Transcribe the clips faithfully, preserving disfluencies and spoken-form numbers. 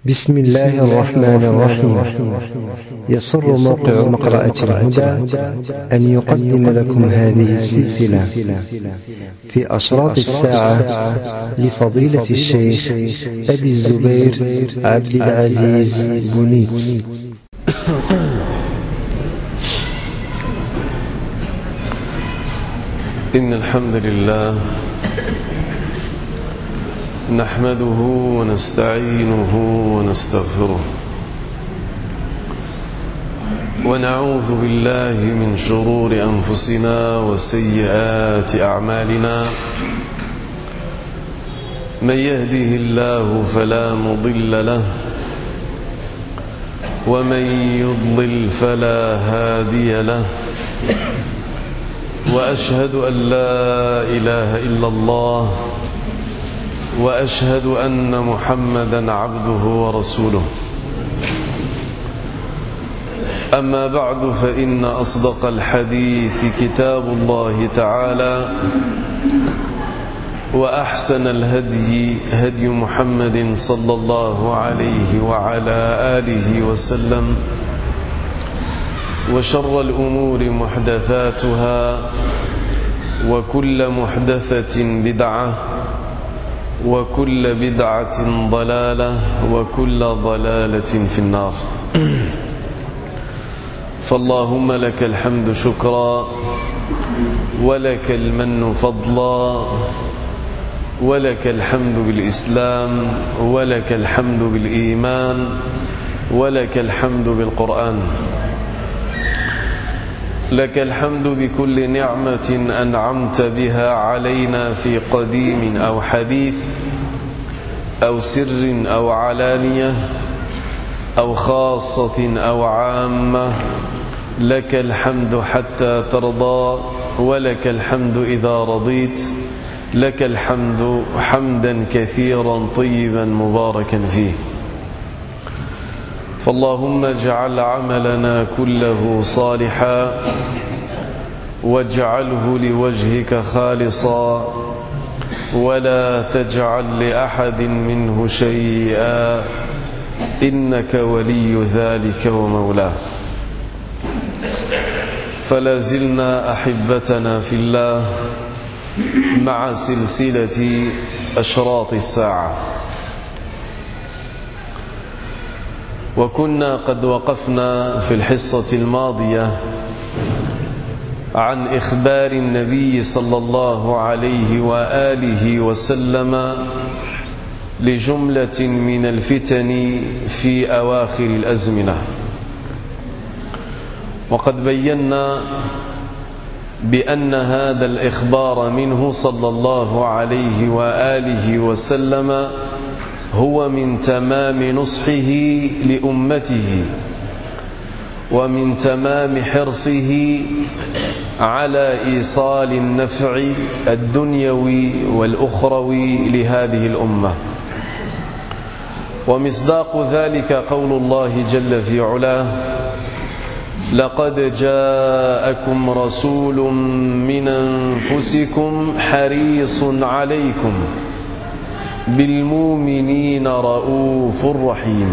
بسم الله الرحمن الرحيم. يسر موقع مقرأة الهدى أن يقدم لكم هذه السلسلة في أشراط الساعة لفضيلة الشيخ أبي الزبير عبد العزيز بنيت. إن الحمد لله نحمده ونستعينه ونستغفره ونعوذ بالله من شرور أنفسنا وسيئات أعمالنا. من يهده الله فلا مضل له ومن يضلل فلا هادي له، وأشهد أن لا إله إلا الله وأشهد أن محمدا عبده ورسوله. أما بعد، فإن أصدق الحديث كتاب الله تعالى، وأحسن الهدي هدي محمد صلى الله عليه وعلى آله وسلم، وشر الأمور محدثاتها، وكل محدثة بدعة، وكل بدعة ضلالة، وكل ضلالة في النار. فاللهم لك الحمد شكرا، ولك المن فضلا، ولك الحمد بالإسلام، ولك الحمد بالإيمان، ولك الحمد بالقرآن. لك الحمد بكل نعمة أنعمت بها علينا في قديم أو حديث، أو سر أو علانية، أو خاصة أو عامة. لك الحمد حتى ترضى، ولك الحمد إذا رضيت. لك الحمد حمدا كثيرا طيبا مباركا فيه. فاللهم اجعل عملنا كله صالحا، واجعله لوجهك خالصا، ولا تجعل لأحد منه شيئا، إنك ولي ذلك ومولاه. فلا زلنا أحبتنا في الله مع سلسلة أشراط الساعة، وكنا قد وقفنا في الحصة الماضية عن إخبار النبي صلى الله عليه وآله وسلم لجملة من الفتن في أواخر الأزمنة. وقد بينا بأن هذا الإخبار منه صلى الله عليه وآله وسلم هو من تمام نصحه لأمته، ومن تمام حرصه على إيصال النفع الدنيوي والأخروي لهذه الأمة. ومصداق ذلك قول الله جل في علاه: لقد جاءكم رسول من أنفسكم حريص عليكم بالمؤمنين رؤوف رحيم.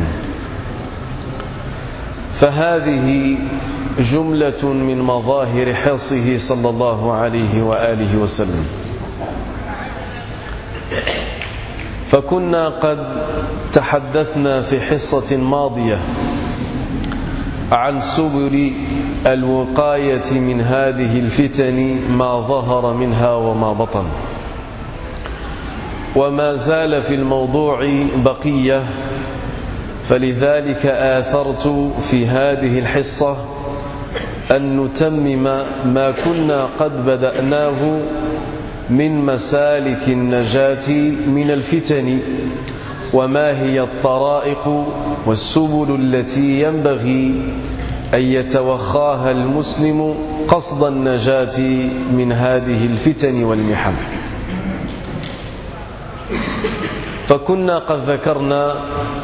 فهذه جملة من مظاهر حرصه صلى الله عليه وآله وسلم. فكنا قد تحدثنا في حصة ماضية عن سبل الوقاية من هذه الفتن، ما ظهر منها وما بطن. وما زال في الموضوع بقية، فلذلك آثرت في هذه الحصة أن نتمم ما كنا قد بدأناه من مسالك النجاة من الفتن، وما هي الطرائق والسبل التي ينبغي أن يتوخاها المسلم قصد النجاة من هذه الفتن والمحن. فكنا قد ذكرنا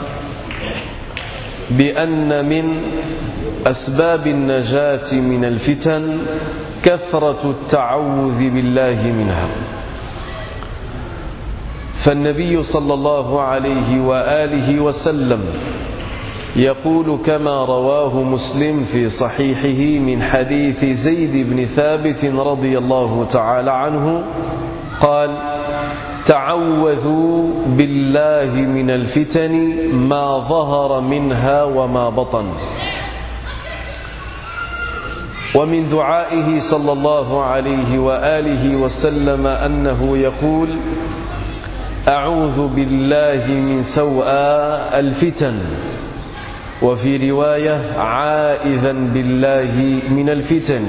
بأن من أسباب النجاة من الفتن كثرة التعوذ بالله منها. فالنبي صلى الله عليه وآله وسلم يقول كما رواه مسلم في صحيحه من حديث زيد بن ثابت رضي الله تعالى عنه قال: تعوذوا بالله من الفتن ما ظهر منها وما بطن. ومن دعائه صلى الله عليه وآله وسلم أنه يقول: أعوذ بالله من سوء الفتن، وفي رواية: عائذا بالله من الفتن.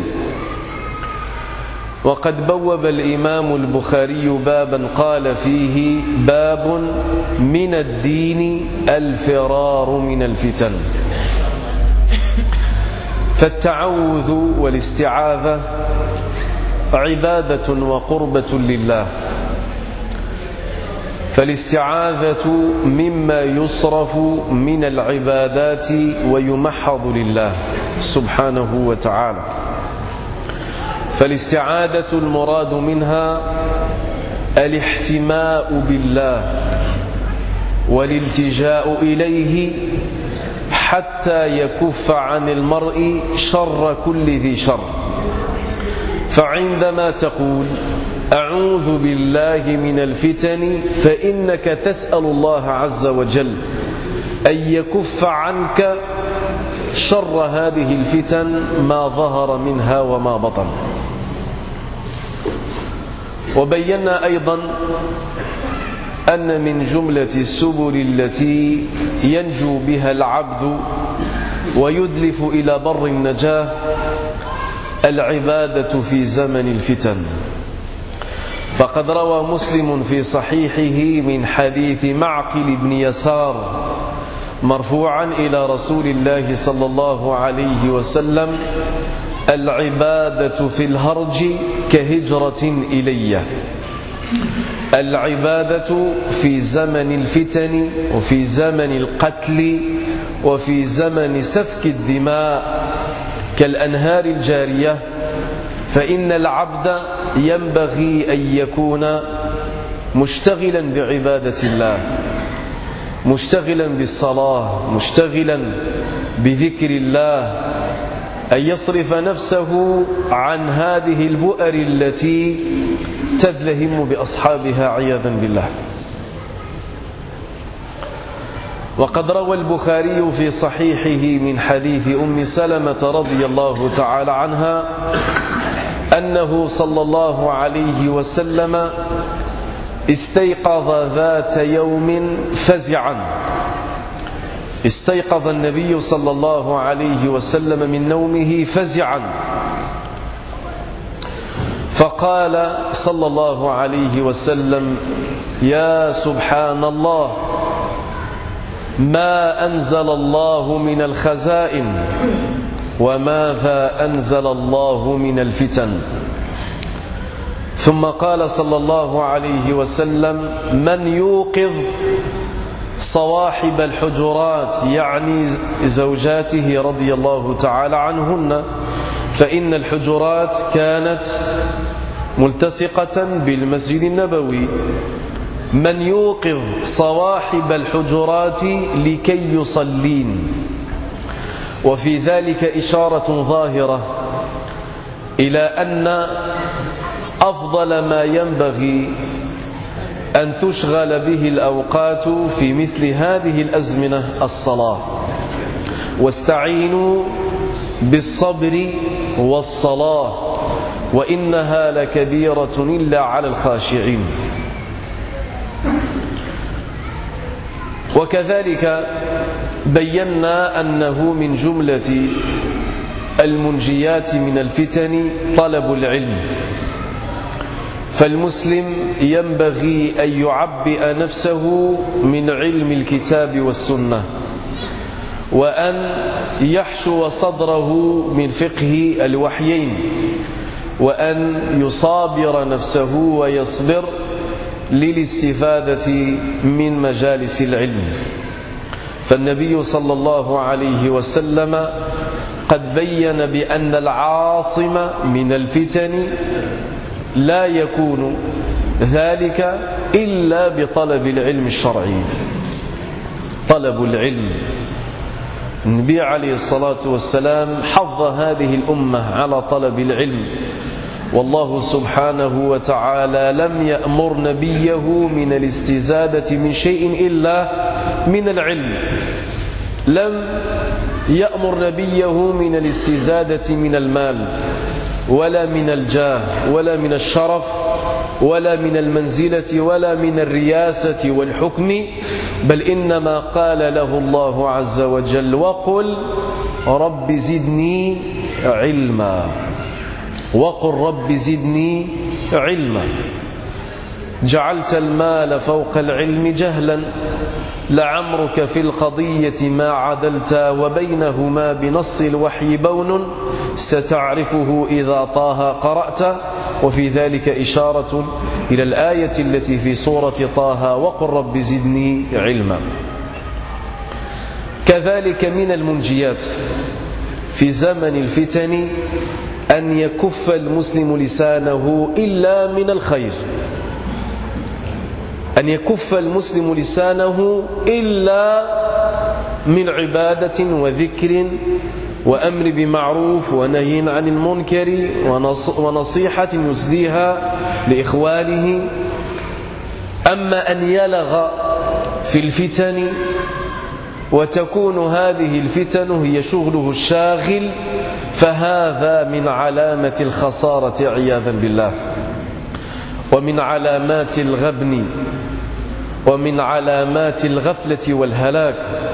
وقد بوب الإمام البخاري بابا قال فيه: باب من الدين الفرار من الفتن. فالتعوذ والاستعاذة عبادة وقربة لله، فالاستعاذة مما يصرف من العبادات ويمحض لله سبحانه وتعالى. فالاستعاذة المراد منها الاحتماء بالله والالتجاء إليه حتى يكف عن المرء شر كل ذي شر. فعندما تقول أعوذ بالله من الفتن فإنك تسأل الله عز وجل أن يكف عنك شر هذه الفتن ما ظهر منها وما بطن. وبينا أيضا أن من جملة السبل التي ينجو بها العبد ويدلف إلى بر النجاة العبادة في زمن الفتن. فقد روى مسلم في صحيحه من حديث معقل بن يسار مرفوعا إلى رسول الله صلى الله عليه وسلم: العبادة في الهرج كهجرة إلي. العبادة في زمن الفتن وفي زمن القتل وفي زمن سفك الدماء كالأنهار الجارية، فإن العبد ينبغي أن يكون مشتغلا بعبادة الله، مشتغلا بالصلاة، مشتغلا بذكر الله، أن يصرف نفسه عن هذه البؤر التي تذلهم بأصحابها عياذا بالله. وقد روى البخاري في صحيحه من حديث أم سلمة رضي الله تعالى عنها أنه صلى الله عليه وسلم استيقظ ذات يوم فزعا. استيقظ النبي صلى الله عليه وسلم من نومه فزعا، فقال صلى الله عليه وسلم: يا سبحان الله، ما أنزل الله من الخزائن وماذا أنزل الله من الفتن. ثم قال صلى الله عليه وسلم: من يوقظ صواحب الحجرات، يعني زوجاته رضي الله تعالى عنهن، فإن الحجرات كانت ملتصقة بالمسجد النبوي. من يوقظ صواحب الحجرات لكي يصلين. وفي ذلك إشارة ظاهرة إلى أن أفضل ما ينبغي أن تشغل به الأوقات في مثل هذه الأزمنة الصلاة. واستعينوا بالصبر والصلاة وإنها لكبيرة إلا على الخاشعين. وكذلك بينا أنه من جملة المنجيات من الفتن طلب العلم، فالمسلم ينبغي أن يعبئ نفسه من علم الكتاب والسنة، وأن يحشو صدره من فقه الوحيين، وأن يصابر نفسه ويصبر للاستفادة من مجالس العلم. فالنبي صلى الله عليه وسلم قد بين بأن العاصم من الفتن لا يكون ذلك إلا بطلب العلم الشرعي. طلب العلم، النبي عليه الصلاة والسلام حض هذه الأمة على طلب العلم، والله سبحانه وتعالى لم يأمر نبيه من الاستزادة من شيء إلا من العلم. لم يأمر نبيه من الاستزادة من المال ولا من الجاه ولا من الشرف ولا من المنزلة ولا من الرياسة والحكم، بل إنما قال له الله عز وجل: وقل رب زدني علما، وقل رب زدني علما. جعلت المال فوق العلم جهلا، لعمرك في القضية ما عدلت، وبينهما بنص الوحي بون، ستعرفه إذا طه قرأت. وفي ذلك إشارة إلى الآية التي في سورة طه: وقل رب زدني علما. كذلك من المنجيات في زمن الفتن أن يكف المسلم لسانه إلا من الخير، أن يكف المسلم لسانه إلا من عبادة وذكر وأمر بمعروف ونهي عن المنكر ونصيحة يسديها لإخوانه. أما أن يلغ في الفتن وتكون هذه الفتن هي شغله الشاغل، فهذا من علامة الخسارة عياذا بالله، ومن علامات الغبن، ومن علامات الغفلة والهلاك.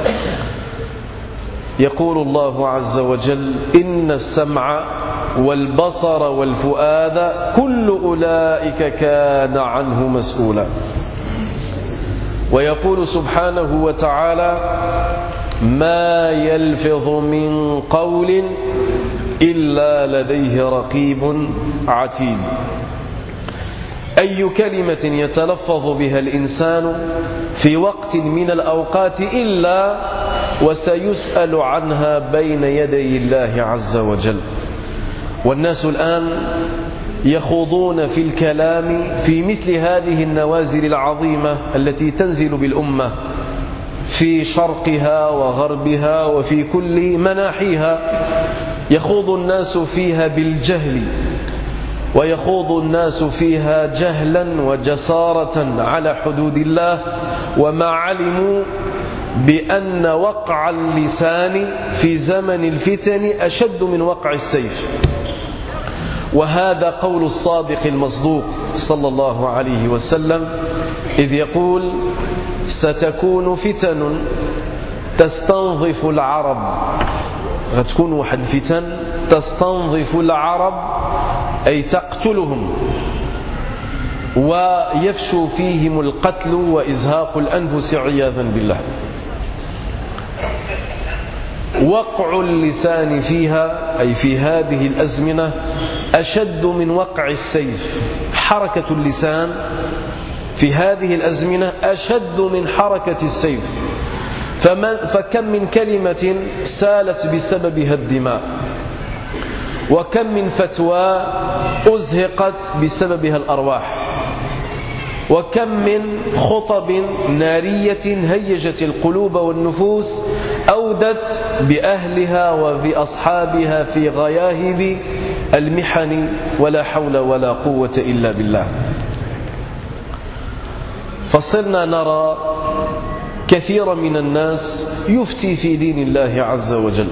يقول الله عز وجل: إن السمع والبصر والفؤاد كل أولئك كان عنه مسؤولا. ويقول سبحانه وتعالى: ما يلفظ من قول إلا لديه رقيب عتيد. أي كلمة يتلفظ بها الإنسان في وقت من الأوقات إلا وسيسأل عنها بين يدي الله عز وجل. والناس الآن يخوضون في الكلام في مثل هذه النوازل العظيمة التي تنزل بالأمة في شرقها وغربها وفي كل مناحيها. يخوض الناس فيها بالجهل، ويخوض الناس فيها جهلا وجسارة على حدود الله، وما علموا بأن وقع اللسان في زمن الفتن أشد من وقع السيف. وهذا قول الصادق المصدوق صلى الله عليه وسلم إذ يقول: ستكون فتن تستنظف العرب. غتكون واحد الفتن تستنظف العرب، أي تقتلهم ويفشو فيهم القتل وإزهاق الأنفس عياذا بالله. وقع اللسان فيها، أي في هذه الأزمنة، أشد من وقع السيف. حركة اللسان في هذه الأزمنة أشد من حركة السيف. فمن فكم من كلمة سالت بسببها الدماء، وكم من فتوى أزهقت بسببها الأرواح، وكم من خطب نارية هيجت القلوب والنفوس أودت بأهلها وبأصحابها في غياهب المحن، ولا حول ولا قوة إلا بالله. فصرنا نرى كثيرا من الناس يفتي في دين الله عز وجل،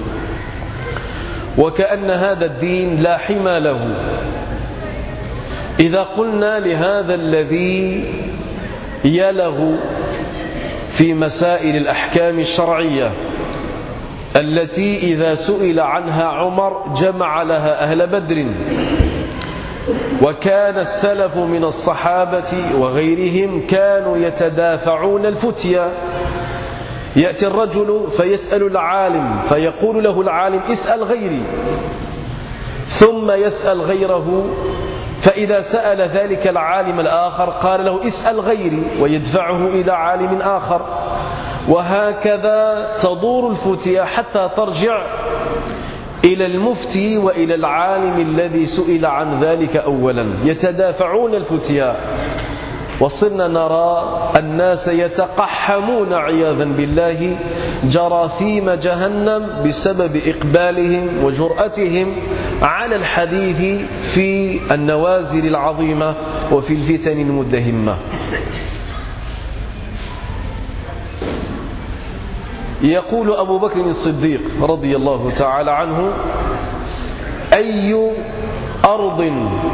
وكأن هذا الدين لا حمى له. إذا قلنا لهذا الذي يلغ في مسائل الأحكام الشرعية التي إذا سئل عنها عمر جمع لها أهل بدر، وكان السلف من الصحابة وغيرهم كانوا يتدافعون الفتيا، يأتي الرجل فيسأل العالم فيقول له العالم: اسأل غيري، ثم يسأل غيره، فإذا سأل ذلك العالم الآخر قال له: اسأل غيري، ويدفعه إلى عالم آخر. وهكذا تدور الفتيا حتى ترجع إلى المفتي وإلى العالم الذي سئل عن ذلك أولا. يتدافعون الفتيا وصرنا نرى الناس يتقحمون عياذا بالله جراثيم جهنم بسبب إقبالهم وجرأتهم على الحديث في النوازل العظيمة وفي الفتن المدهمة. يقول أبو بكر الصديق رضي الله تعالى عنه: أي أرض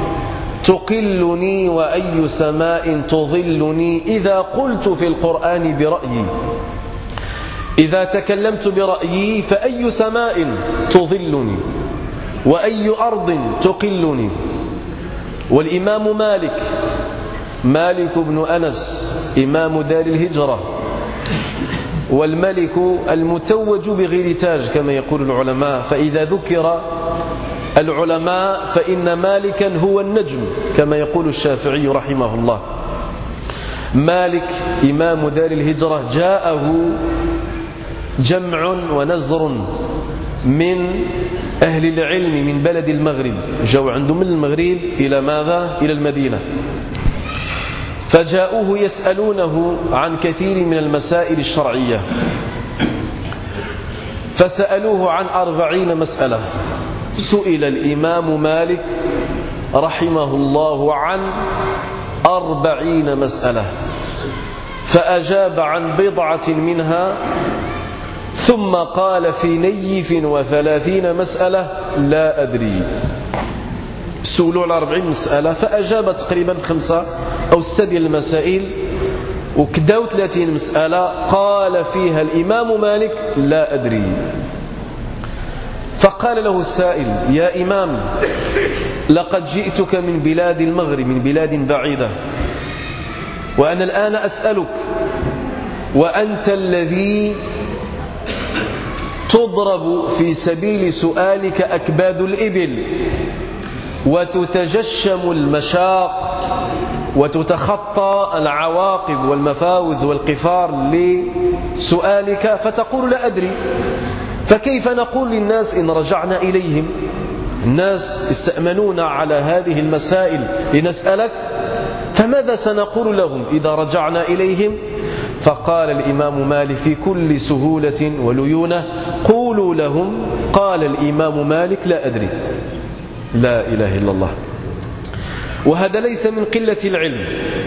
تقلني وأي سماء تظلني إذا قلت في القرآن برأيي. إذا تكلمت برأيي فأي سماء تظلني وأي أرض تقلني. والإمام مالك مالك بن أنس إمام دار الهجرة، والملك المتوج بغير تاج كما يقول العلماء، فإذا ذكر العلماء فإن مالكا هو النجم كما يقول الشافعي رحمه الله. مالك إمام دار الهجرة جاءه جمع ونزر من أهل العلم من بلد المغرب، جاءوا عنده من المغرب إلى ماذا؟ إلى المدينة، فجاءوه يسألونه عن كثير من المسائل الشرعية، فسألوه عن أربعين مسألة. سئل الإمام مالك رحمه الله عن أربعين مسألة، فأجاب عن بضعة منها، ثم قال في نيف وثلاثين مسألة لا أدري. سئلوا على أربعين مسألة فأجاب تقريبا خمسة أو ستة ديال المسائل، وكداو ثلاثين مسألة قال فيها الإمام مالك لا أدري. فقال له السائل: يا إمام، لقد جئتك من بلاد المغرب، من بلاد بعيدة، وأنا الآن أسألك وأنت الذي تضرب في سبيل سؤالك أكباد الإبل وتتجشم المشاق وتتخطى العواقب والمفاوز والقفار لسؤالك، فتقول لا أدري. فكيف نقول للناس إن رجعنا إليهم؟ الناس استأمنونا على هذه المسائل لنسألك، فماذا سنقول لهم إذا رجعنا إليهم؟ فقال الإمام مالك في كل سهولة وليونة: قولوا لهم قال الإمام مالك لا أدري. لا إله إلا الله. وهذا ليس من قلة العلم،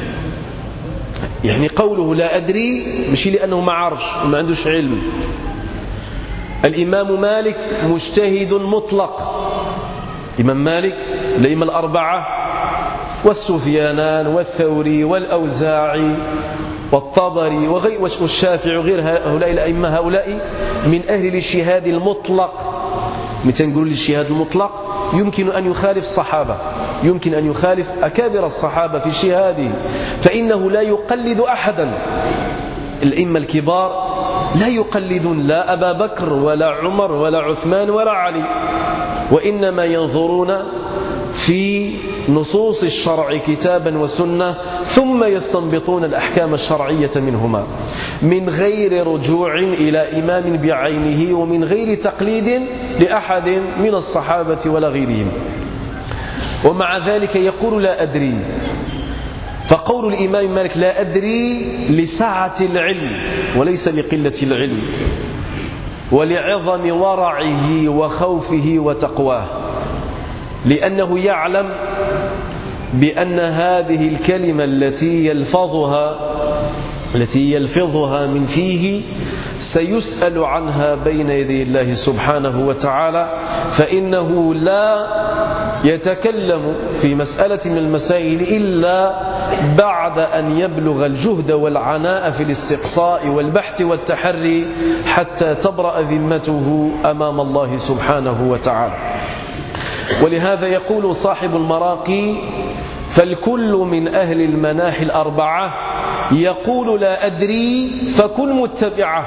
يعني قوله لا أدري مش لأنه ما عرفش وما عندوش علم. الإمام مالك مجتهد مطلق. الإمام مالك الأئمة الأربعة والسفيانان والثوري والأوزاعي والطبري والشافعي وغير هؤلاء الأئمة، هؤلاء من أهل الاجتهاد المطلق. متى نقول الاجتهاد المطلق يمكن أن يخالف الصحابة، يمكن أن يخالف أكابر الصحابة في اجتهاده، فإنه لا يقلد أحدا. الأئمة الكبار لا يقلدون لا أبا بكر ولا عمر ولا عثمان ولا علي، وإنما ينظرون في نصوص الشرع كتابا وسنة ثم يستنبطون الأحكام الشرعية منهما من غير رجوع إلى إمام بعينه ومن غير تقليد لأحد من الصحابة ولا غيرهم. ومع ذلك يقول لا أدري. فقول الإمام مالك لا أدري لسعة العلم وليس لقلة العلم، ولعظم ورعه وخوفه وتقواه، لأنه يعلم بأن هذه الكلمة التي يلفظها التي يلفظها من فيه سيسأل عنها بين يدي الله سبحانه وتعالى، فإنه لا يتكلم في مسألة من المسائل إلا بعد أن يبلغ الجهد والعناء في الاستقصاء والبحث والتحري حتى تبرأ ذمته أمام الله سبحانه وتعالى. ولهذا يقول صاحب المراقي: فالكل من أهل المناحي الأربعة يقول لا أدري فكن متبعه.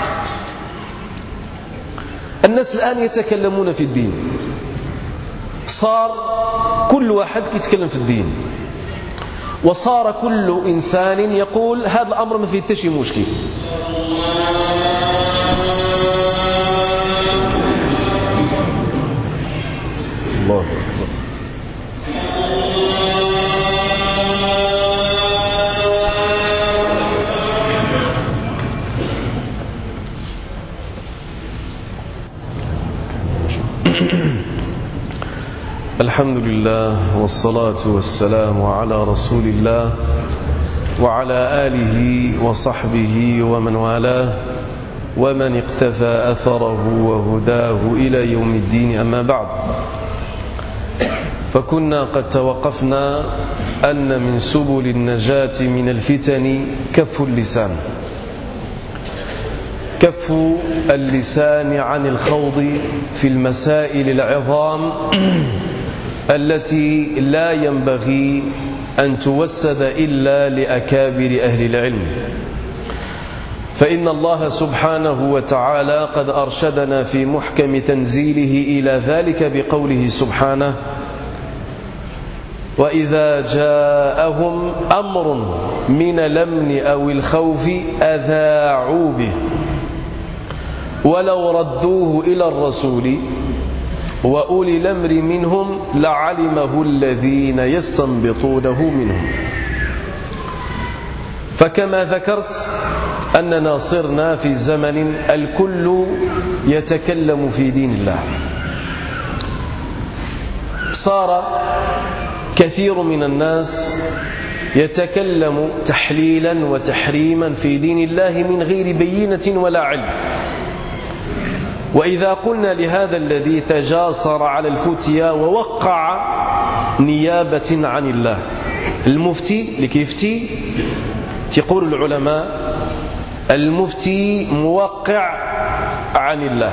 الناس الآن يتكلمون في الدين، صار كل واحد يتكلم في الدين، وصار كل إنسان يقول هذا الأمر ما فيه حتى شي مشكل. الله أكبر. الحمد لله والصلاة والسلام على رسول الله وعلى آله وصحبه ومن والاه ومن اقتفى أثره وهداه إلى يوم الدين. أما بعد، فكنا قد توقفنا أن من سبل النجاة من الفتن كف اللسان كف اللسان عن الخوض في المسائل العظام التي لا ينبغي أن توسد إلا لأكابر أهل العلم، فإن الله سبحانه وتعالى قد أرشدنا في محكم تنزيله إلى ذلك بقوله سبحانه: وإذا جاءهم أمر من الأمن أو الخوف أذاعوا به ولو ردوه إلى الرسول وأولي الأمر منهم لعلمه الذين يستنبطونه منهم. فكما ذكرت أننا صرنا في زمن الكل يتكلم في دين الله، صار كثير من الناس يتكلم تحليلا وتحريما في دين الله من غير بينة ولا علم. وإذا قلنا لهذا الذي تجاسر على الفتيا ووقع نيابة عن الله، المفتي اللي كيفتي تقول العلماء المفتي موقع عن الله،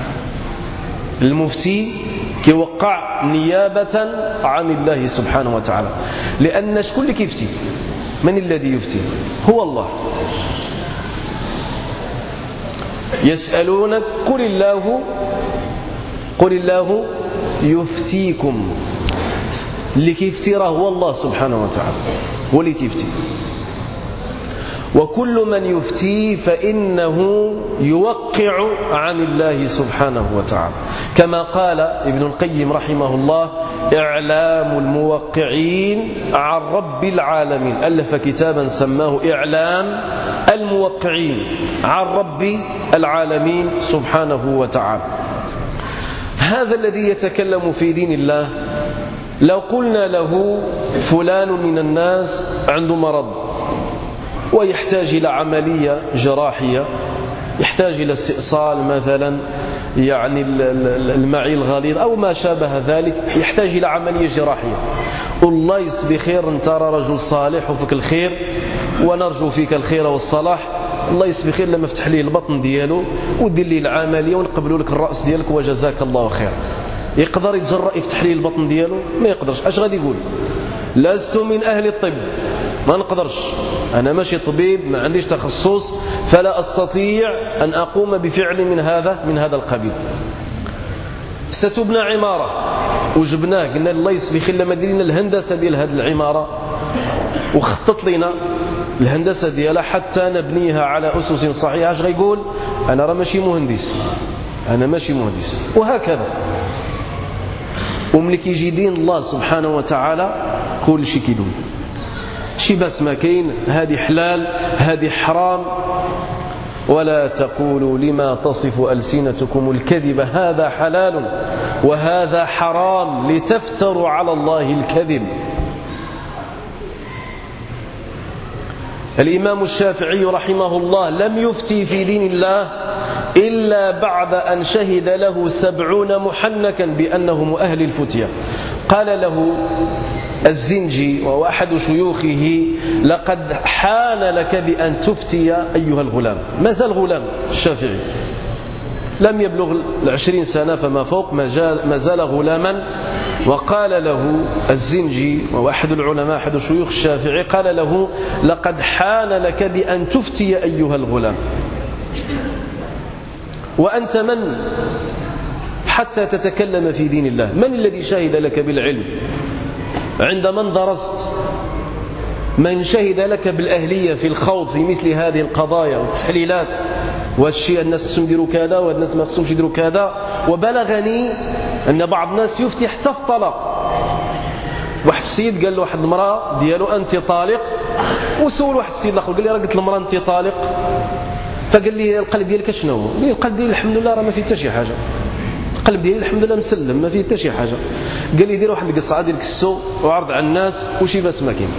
المفتي كيوقع نيابة عن الله سبحانه وتعالى، لأن شكون اللي كيفتي؟ من الذي يفتي؟ هو الله. يسألونك قل الله قل الله يفتيكم، اللي كيفتي راه هو الله سبحانه وتعالى، هو اللي تفتي. وكل من يفتي فإنه يوقع عن الله سبحانه وتعالى، كما قال ابن القيم رحمه الله: إعلام الموقعين عن رب العالمين، ألف كتابا سماه إعلام الموقعين عن رب العالمين سبحانه وتعالى. هذا الذي يتكلم في دين الله لو قلنا له فلان من الناس عنده مرض ويحتاج إلى عملية جراحية، يحتاج إلى استئصال مثلا، يعني المعي الغليظ أو ما شابه ذلك، يحتاج إلى عملية جراحية. الله يسبي خير، أنت رجل صالح وفيك الخير ونرجو فيك الخير والصلاح، الله يسبي خير لما فتح لي البطن دياله ودير لي العملية ونقبلوا لك الرأس ديالك وجزاك الله خير. يقدر يتجرأ يفتح لي البطن دياله؟ ما يقدرش. اش غادي يقول؟ لست من أهل الطب، ما نقدرش، أنا ماشي طبيب، ما عنديش تخصص، فلا أستطيع أن أقوم بفعل من هذا من هذا القبيل. ستبنى عمارة وجبناه، قلنا الله يسبي خير لما ديرنا الهندسة ديال هذه العمارة وخطط لنا الهندسة ديالها حتى نبنيها على أسس صحيحة، اش غيقول؟ أنا راه ماشي مهندس، أنا ماشي مهندس. وهكذا وملي كيجي دين الله سبحانه وتعالى كل شيء كيدوم، شي بس ما كاين، هذه حلال هذه حرام. ولا تقولوا لما تصف ألسنتكم الكذب هذا حلال وهذا حرام لتفتروا على الله الكذب. الإمام الشافعي رحمه الله لم يفتي في دين الله إلا بعد أن شهد له سبعون محنكا بأنهم أهل الفتية. قال له الزنجي وهو أحد شيوخه: لقد حان لك بأن تفتي أيها الغلام. ما زال غلام الشافعي، لم يبلغ العشرين سنة فما فوق، ما زال غلاما. وقال له الزنجي وهو أحد العلماء أحد شيوخ الشافعي، قال له: لقد حان لك بأن تفتي أيها الغلام، وأنت من حتى تتكلم في دين الله؟ من الذي شهد لك بالعلم؟ عند من درست؟ من شهد لك بالأهلية في الخوض في مثل هذه القضايا والتحليلات؟ والشيء الناس خصهم يديروا كذا والناس ما خصهمش يديروا كذا. وبلغني أن بعض الناس يفتي حتى في الطلاق. واحد السيد قال له واحد المرأة ديالو: أنت طالق. وسول واحد السيد الآخر قال لي: راه قلت المرأة أنت طالق. فقال لي: القلب ديالك شنو هو؟ قال لي: القلب ديالي الحمد لله راه ما فيه حتى شي حاجة، القلب ديالي الحمد لله مسلم ما فيه حتى شي حاجة. قال لي دير واحد القصعه ديال الكسو وعرض على الناس وشي باس ما كاين.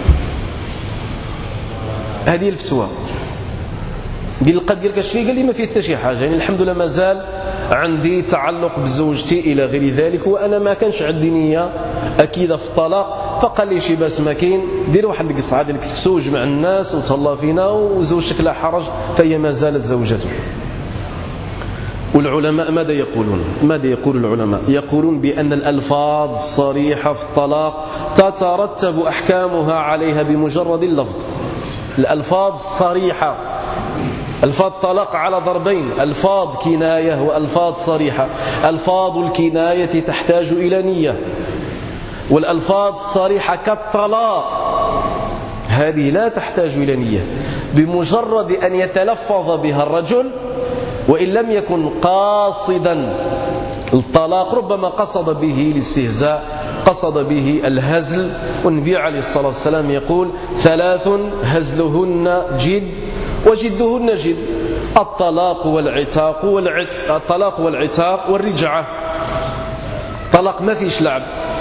هذه الفتوى. قال لي قد قال لك اش فيه؟ قال لي ما فيه حتى شي حاجه، يعني الحمد لله مازال عندي تعلق بزوجتي الى غير ذلك، وانا ما كانش عندي نيه اكيده في الطلاق. فقال لي شي باس ما كاين، دير واحد القصعه ديال الكسكسو وجمع الناس وتهلا فينا وزوجتك لا حرج، فهي ما زالت زوجته. والعلماء ماذا يقولون؟ ماذا يقول العلماء؟ يقولون بأن الألفاظ الصريحة في الطلاق تترتب أحكامها عليها بمجرد اللفظ. الألفاظ الصريحة، ألفاظ الطلاق على ضربين: ألفاظ كناية وألفاظ صريحة. ألفاظ الكناية تحتاج إلى نية، والألفاظ الصريحة كالطلاق هذه لا تحتاج إلى نية. بمجرد أن يتلفظ بها الرجل وإن لم يكن قاصدا الطلاق، ربما قصد به الاستهزاء، قصد به الهزل. والنبي عليه الصلاة والسلام يقول: ثلاث هزلهن جد وجدهن جد: الطلاق والعتاق والعتق الطلاق والعتاق والرجعة. طلاق ما فيش لعب.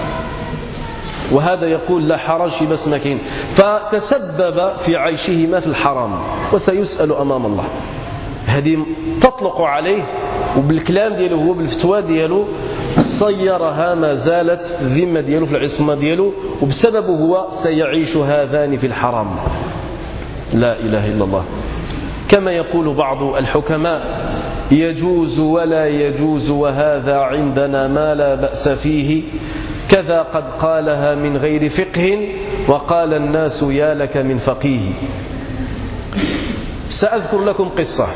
وهذا يقول لا حرج بس ما كاين، فتسبب في عيشهما في الحرام وسيسأل أمام الله. هذه تطلق عليه، وبالكلام ديالو هو بالفتوى ديالو صيرها ما زالت في الذمة ديالو في العصمة ديالو، وبسببه هو سيعيش هذان في الحرام. لا إله إلا الله. كما يقول بعض الحكماء: يجوز ولا يجوز وهذا عندنا ما لا بأس فيه، كذا قد قالها من غير فقه وقال الناس يا لك من فقيه. سأذكر لكم قصة.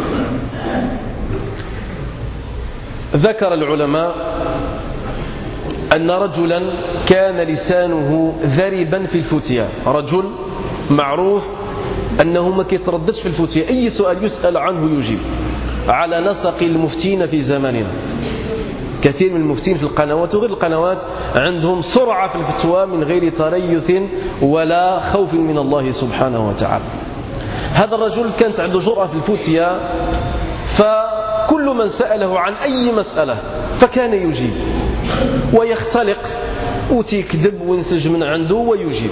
ذكر العلماء أن رجلا كان لسانه ذربا في الفتيا، رجل معروف أنه ما كيترددش في الفتيا، أي سؤال يسأل عنه يجيب، على نسق المفتين في زماننا. كثير من المفتين في القنوات وغير القنوات عندهم سرعة في الفتوى من غير تريث ولا خوف من الله سبحانه وتعالى. هذا الرجل كانت عنده جرأة في الفتيا، فكل من سأله عن أي مسألة فكان يجيب ويختلق وتكذب وينسج من عنده ويجيب.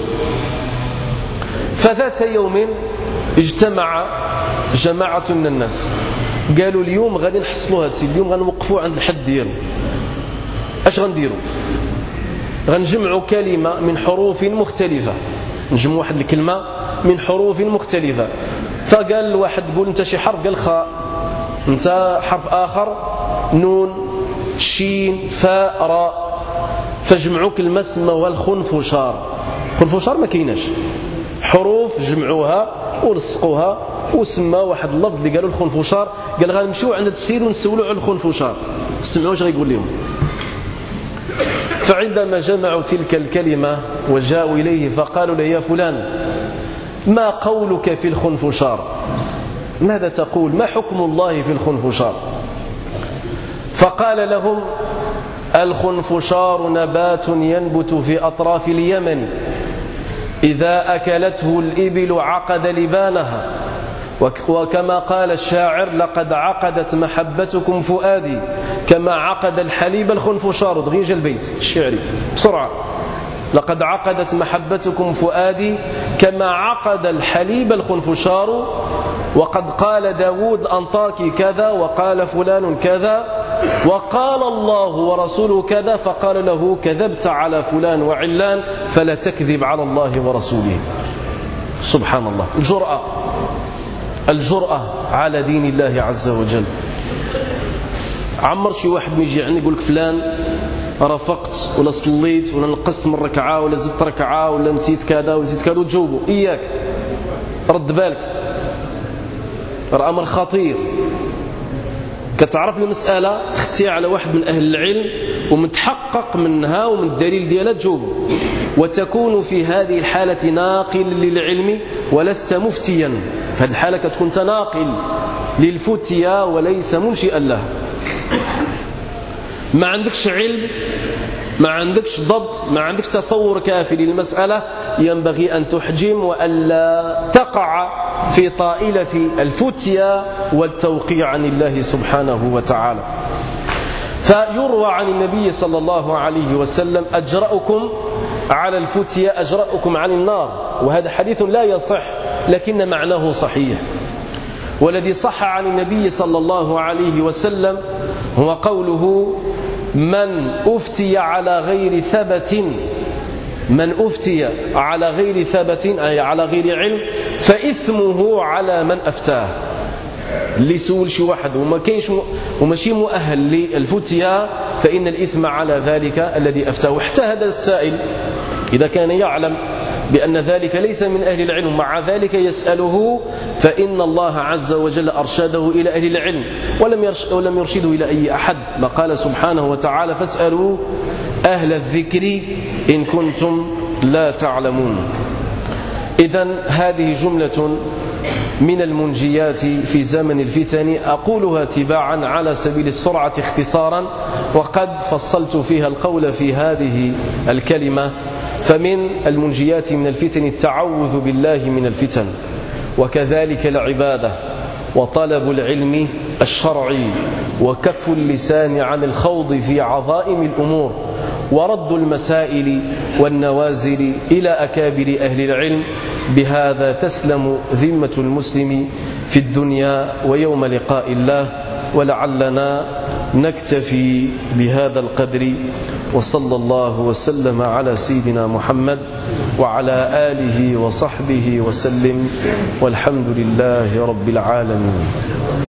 فذات يوم اجتمع جماعة من الناس، قالوا اليوم غادي نحصلوا هذا السيد، اليوم غنوقفوا عند الحد ديالو. اش غنديروا؟ غنجمعوا كلمة من حروف مختلفة، نجمعوا واحد الكلمة من حروف مختلفة. فقال الواحد: قول انت شي حرف. قال خاء. انت حرف آخر: نون، شين، فاء، راء. فجمعوا كلمة اسمها الخنفشار. خنفشار ما كايناش، حروف جمعوها ولصقوها وسمى واحد اللفظ اللي قالوا الخنفشار. قال غنمشيو عند السيد ونسولوا على الخنفشار، سمعوا واش غيقول لهم. فعندما جمعوا تلك الكلمة وجاءوا إليه فقالوا له: يا فلان، ما قولك في الخنفشار؟ ماذا تقول؟ ما حكم الله في الخنفشار؟ فقال لهم: الخنفشار نبات ينبت في أطراف اليمن، إذا أكلته الإبل عقد لبانها، وكما قال الشاعر: لقد عقدت محبتكم فؤادي كما عقد الحليب الخنفشار. دغيا جا البيت الشعري بسرعة: لقد عقدت محبتكم فؤادي كما عقد الحليب الخنفشار، وقد قال داود الأنطاكي كذا، وقال فلان كذا، وقال الله ورسوله كذا. فقال له: كذبت على فلان وعلان، فلا تكذب على الله ورسوله. سبحان الله. الجرأة، الجرأة على دين الله عز وجل. عمر شي واحد ما يجي عندي يقول لك: فلان رافقت ولا صليت ولا نقصت من ركعة ولا زدت ركعة ولا نسيت كذا وزيت كذا، وتجاوبه إياك، رد بالك، راه أمر خطير. كتعرف المسألة خدتيها على واحد من أهل العلم ومتحقق منها ومن الدليل ديالها، تجاوبه، وتكون في هذه الحالة ناقل للعلم ولست مفتيا. في هذه الحالة كتكون تناقل للفتيا وليس منشئا له. ما عندكش علم، ما عندكش ضبط، ما عندكش تصور كافي للمسألة، ينبغي أن تحجم وألا تقع في طائلة الفتيا والتوقيع عن الله سبحانه وتعالى. فيروى عن النبي صلى الله عليه وسلم أجرأكم على الفتية أجرأكم عن النار، وهذا حديث لا يصح لكن معناه صحيح. والذي صح عن النبي صلى الله عليه وسلم هو قوله: من أفتي على غير ثبت من أفتي على غير ثبت أي على غير علم فإثمه على من أفتاه. اللي سول شي واحد وما كاينش وماشي مؤهل للفتيا فإن الإثم على ذلك الذي أفتاه. حتى هذا السائل إذا كان يعلم بأن ذلك ليس من أهل العلم مع ذلك يسأله، فإن الله عز وجل أرشده إلى أهل العلم ولم ولم يرشده إلى أي أحد، ما قال سبحانه وتعالى: فاسألوا أهل الذكر إن كنتم لا تعلمون. إذن هذه جملة من المنجيات في زمن الفتن، أقولها تباعا على سبيل السرعة اختصارا، وقد فصلت فيها القول في هذه الكلمة. فمن المنجيات من الفتن التعوذ بالله من الفتن، وكذلك العبادة وطلب العلم الشرعي وكف اللسان عن الخوض في عظائم الأمور ورد المسائل والنوازل إلى أكابر أهل العلم. بهذا تسلم ذمة المسلم في الدنيا ويوم لقاء الله. ولعلنا نكتفي بهذا القدر، وصلى الله وسلم على سيدنا محمد وعلى آله وصحبه وسلم، والحمد لله رب العالمين.